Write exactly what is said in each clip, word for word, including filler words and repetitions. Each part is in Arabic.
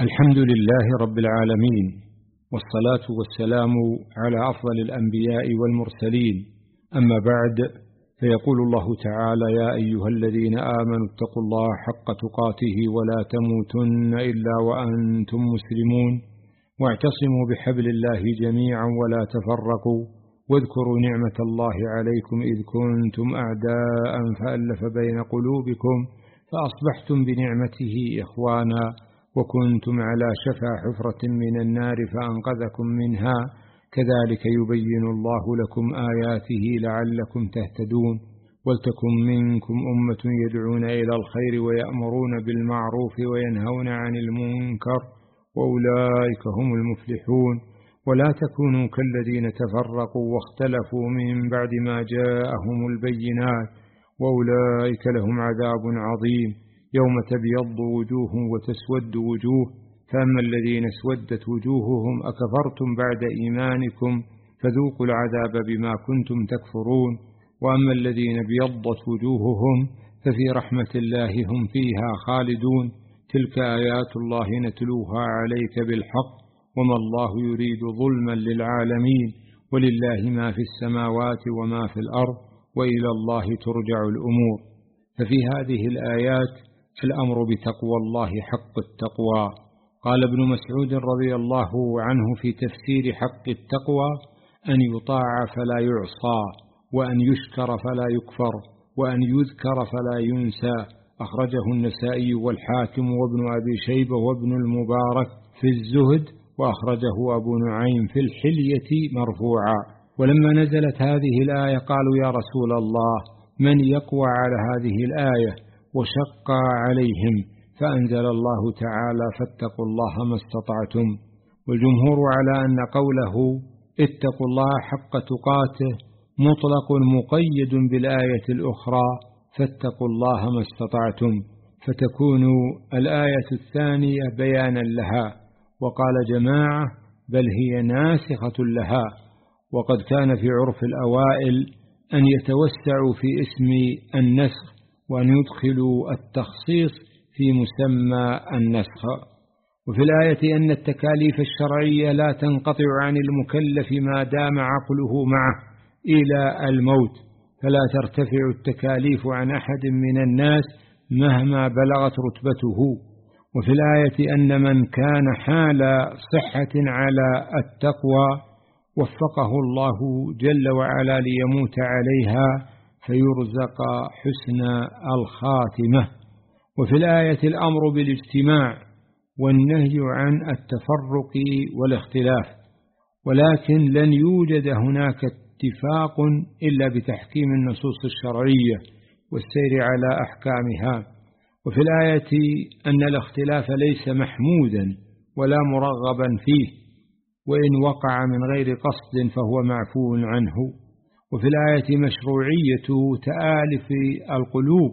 الحمد لله رب العالمين، والصلاة والسلام على أفضل الأنبياء والمرسلين. أما بعد، فيقول الله تعالى: يا أيها الذين آمنوا اتقوا الله حق تقاته ولا تموتن إلا وأنتم مسلمون، واعتصموا بحبل الله جميعا ولا تفرقوا، واذكروا نعمة الله عليكم إذ كنتم أعداء فألف بين قلوبكم فأصبحتم بنعمته إخوانا، وكنتم على شفا حفرة من النار فأنقذكم منها، كذلك يبين الله لكم آياته لعلكم تهتدون. ولتكن منكم أمة يدعون إلى الخير ويأمرون بالمعروف وينهون عن المنكر، وأولئك هم المفلحون. ولا تكونوا كالذين تفرقوا واختلفوا من بعد ما جاءهم البينات، وأولئك لهم عذاب عظيم، يوم تبيض وجوه وتسود وجوه، فأما الذين اسودت وجوههم أكفرتم بعد إيمانكم فذوقوا العذاب بما كنتم تكفرون، وأما الذين ابيضت وجوههم ففي رحمة الله هم فيها خالدون. تلك آيات الله نتلوها عليك بالحق، وما الله يريد ظلما للعالمين، ولله ما في السماوات وما في الأرض، وإلى الله ترجع الأمور. ففي هذه الآيات الأمر بتقوى الله حق التقوى. قال ابن مسعود رضي الله عنه في تفسير حق التقوى: أن يطاع فلا يعصى، وأن يشكر فلا يكفر، وأن يذكر فلا ينسى. أخرجه النسائي والحاكم وابن أبي شيبة وابن المبارك في الزهد، وأخرجه أبو نعيم في الحلية مرفوعا. ولما نزلت هذه الآية قالوا: يا رسول الله، من يقوى على هذه الآية؟ وشق عليهم، فأنزل الله تعالى: فاتقوا الله ما استطعتم. والجمهور على أن قوله اتقوا الله حق تقاته مطلق مقيد بالآية الأخرى فاتقوا الله ما استطعتم، فتكون الآية الثانية بيانا لها. وقال جماعة: بل هي ناسخة لها. وقد كان في عرف الأوائل أن يتوسعوا في اسم النسخ، وأن يدخلوا التخصيص في مسمى النسخ. وفي الآية أن التكاليف الشرعية لا تنقطع عن المكلف ما دام عقله معه إلى الموت، فلا ترتفع التكاليف عن أحد من الناس مهما بلغت رتبته. وفي الآية أن من كان حال صحة على التقوى وفقه الله جل وعلا ليموت عليها فيرزق حسن الخاتمة. وفي الآية الأمر بالاجتماع والنهي عن التفرق والاختلاف، ولكن لن يوجد هناك اتفاق إلا بتحكيم النصوص الشرعية والسير على أحكامها. وفي الآية أن الاختلاف ليس محمودا ولا مرغبا فيه، وإن وقع من غير قصد فهو معفو عنه. وفي الآية مشروعية تآلف القلوب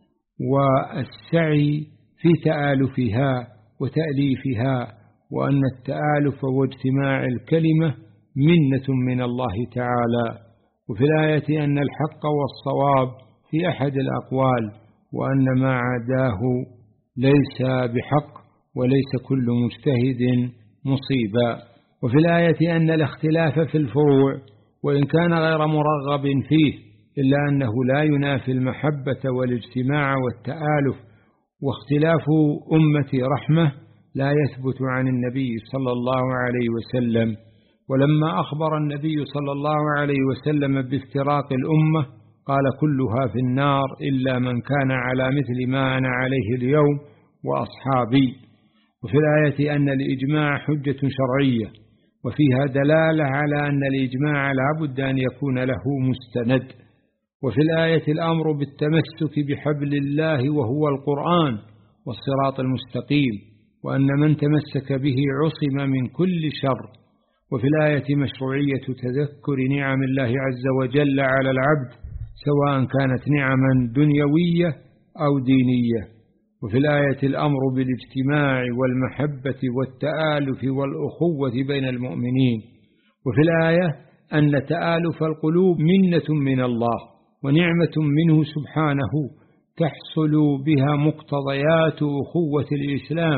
والسعي في تآلفها وتأليفها، وأن التآلف واجتماع الكلمة منة من الله تعالى. وفي الآية أن الحق والصواب في أحد الأقوال، وأن ما عداه ليس بحق، وليس كل مجتهد مصيبا. وفي الآية أن الاختلاف في الفروع وإن كان غير مرغب فيه إلا أنه لا ينافي المحبة والاجتماع والتآلف. واختلاف أمة رحمة لا يثبت عن النبي صلى الله عليه وسلم. ولما أخبر النبي صلى الله عليه وسلم بافتراق الأمة قال: كلها في النار إلا من كان على مثل ما أنا عليه اليوم وأصحابي. وفي الآية أن الإجماع حجة شرعية، وفيها دلالة على أن الإجماع لا بد أن يكون له مستند. وفي الآية الأمر بالتمسك بحبل الله وهو القرآن والصراط المستقيم، وأن من تمسك به عصم من كل شر. وفي الآية مشروعية تذكر نعم الله عز وجل على العبد سواء كانت نعما دنيوية أو دينية. وفي الآية الأمر بالاجتماع والمحبة والتآلف والأخوة بين المؤمنين. وفي الآية أن تآلف القلوب منة من الله ونعمة منه سبحانه تحصل بها مقتضيات أخوة الإسلام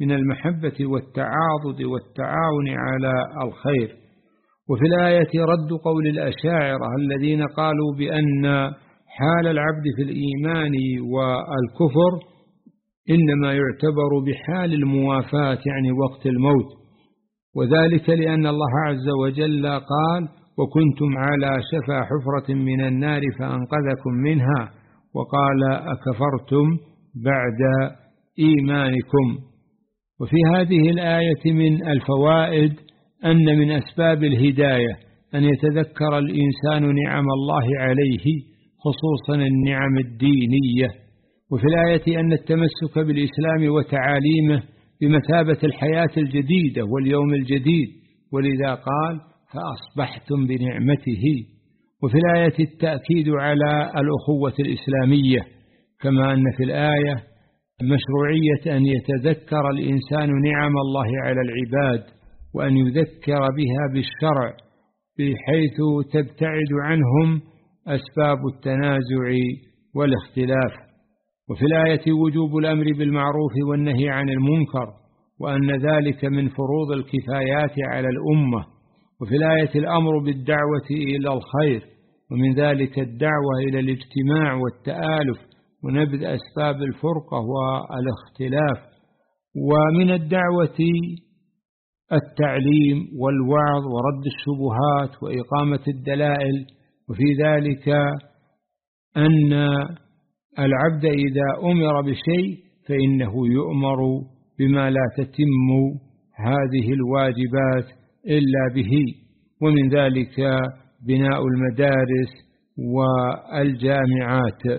من المحبة والتعاضد والتعاون على الخير. وفي الآية رد قول الأشاعرة الذين قالوا بأن حال العبد في الإيمان والكفر إنما يعتبر بحال الموافاة، يعني وقت الموت، وذلك لأن الله عز وجل قال: وكنتم على شفا حفرة من النار فأنقذكم منها، وقال: أكفرتم بعد إيمانكم. وفي هذه الآية من الفوائد أن من أسباب الهداية أن يتذكر الإنسان نعم الله عليه، خصوصا النعم الدينية. وفي الآية أن التمسك بالإسلام وتعاليمه بمثابة الحياة الجديدة واليوم الجديد، ولذا قال: فأصبحتم بنعمته. وفي الآية التأكيد على الأخوة الإسلامية، كما أن في الآية مشروعية أن يتذكر الإنسان نعم الله على العباد، وأن يذكر بها بالشرع بحيث تبتعد عنهم أسباب التنازع والاختلاف. وفي الآية وجوب الأمر بالمعروف والنهي عن المنكر، وأن ذلك من فروض الكفايات على الأمة. وفي الآية الأمر بالدعوة إلى الخير، ومن ذلك الدعوة إلى الاجتماع والتآلف ونبذ أسباب الفرقة والاختلاف. ومن الدعوة التعليم والوعظ ورد الشبهات وإقامة الدلائل. وفي ذلك أن العبد إذا أمر بشيء فإنه يؤمر بما لا تتم هذه الواجبات إلا به، ومن ذلك بناء المدارس والجامعات.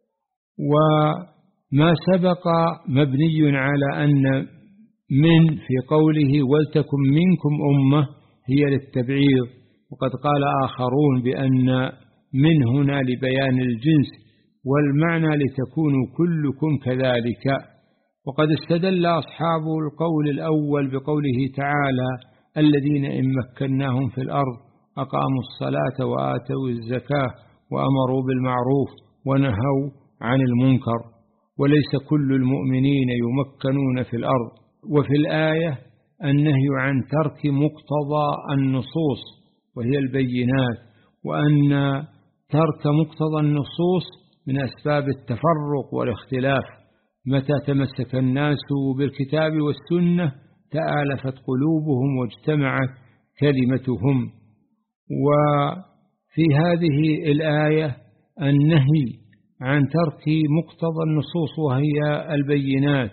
وما سبق مبني على أن من في قوله ولتكن منكم أمة هي للتبعيض، وقد قال آخرون بأن من هنا لبيان الجنس، والمعنى لتكونوا كلكم كذلك. وقد استدل أصحاب القول الأول بقوله تعالى: الذين إن مكناهم في الأرض أقاموا الصلاة وآتوا الزكاة وأمروا بالمعروف ونهوا عن المنكر، وليس كل المؤمنين يمكنون في الأرض. وفي الآية النهي عن ترك مقتضى النصوص وهي البينات، وأن ترك مقتضى النصوص من أسباب التفرق والاختلاف. متى تمسك الناس بالكتاب والسنة تآلفت قلوبهم واجتمعت كلمتهم. وفي هذه الآية النهي عن ترك مقتضى النصوص وهي البينات.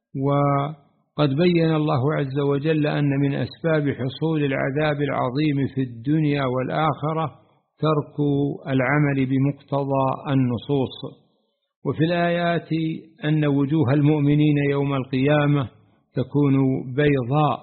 وقد بين الله عز وجل أن من أسباب حصول العذاب العظيم في الدنيا والآخرة ترك العمل بمقتضى النصوص. وفي الآيات أن وجوه المؤمنين يوم القيامة تكون بيضاء،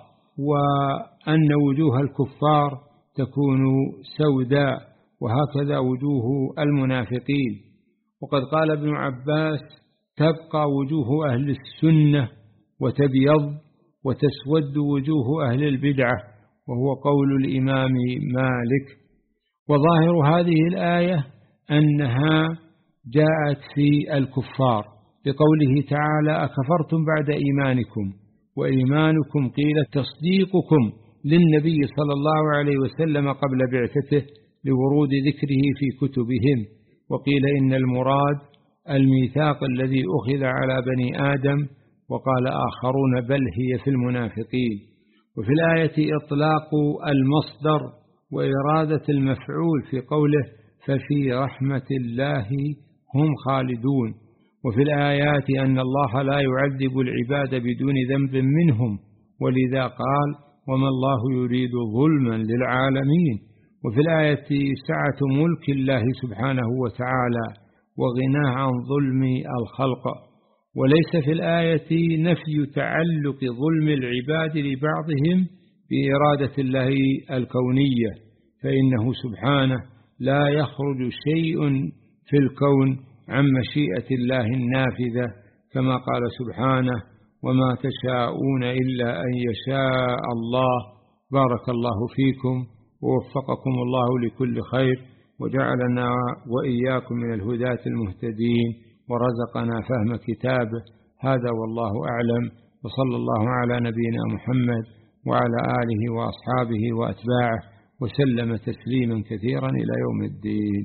وأن وجوه الكفار تكون سوداء، وهكذا وجوه المنافقين. وقد قال ابن عباس: تبقى وجوه أهل السنة وتبيض وتسود وجوه أهل البدعة، وهو قول الإمام مالك. وظاهر هذه الآية أنها جاءت في الكفار بقوله تعالى: أكفرتم بعد إيمانكم. وإيمانكم قيل تصديقكم للنبي صلى الله عليه وسلم قبل بعثته لورود ذكره في كتبهم، وقيل إن المراد الميثاق الذي أخذ على بني آدم، وقال آخرون بل هي في المنافقين. وفي الآية إطلاق المصدر وإرادة المفعول في قوله: ففي رحمة الله هم خالدون. وفي الآيات أن الله لا يعذب العباد بدون ذنب منهم، ولذا قال: وما الله يريد ظلما للعالمين. وفي الآية سعة ملك الله سبحانه وتعالى وغناه عن ظلم الخلق. وليس في الآية نفي تعلق ظلم العباد لبعضهم بإرادة الله الكونية، فإنه سبحانه لا يخرج شيء في الكون عن مشيئة الله النافذة، كما قال سبحانه: وما تشاءون إلا أن يشاء الله. بارك الله فيكم ووفقكم الله لكل خير، وجعلنا وإياكم من الهداة المهتدين، ورزقنا فهم كتابه. هذا والله أعلم، وصلى الله على نبينا محمد وعلى آله وأصحابه وأتباعه وسلم تسليما كثيرا إلى يوم الدين.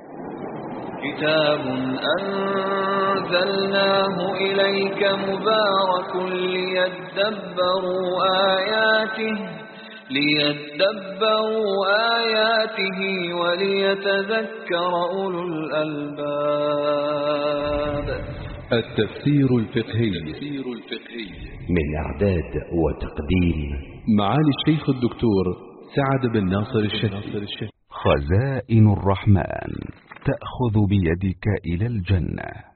كتاب أنزلناه إليك مبارك ليدبروا آياته ليدبروا آياته وليتذكر أولو الألباب. التفسير الفقهي من إعداد وتقديم معالي الشيخ الدكتور سعد بن ناصر الشهري. خزائن الرحمن تأخذ بيدك إلى الجنة.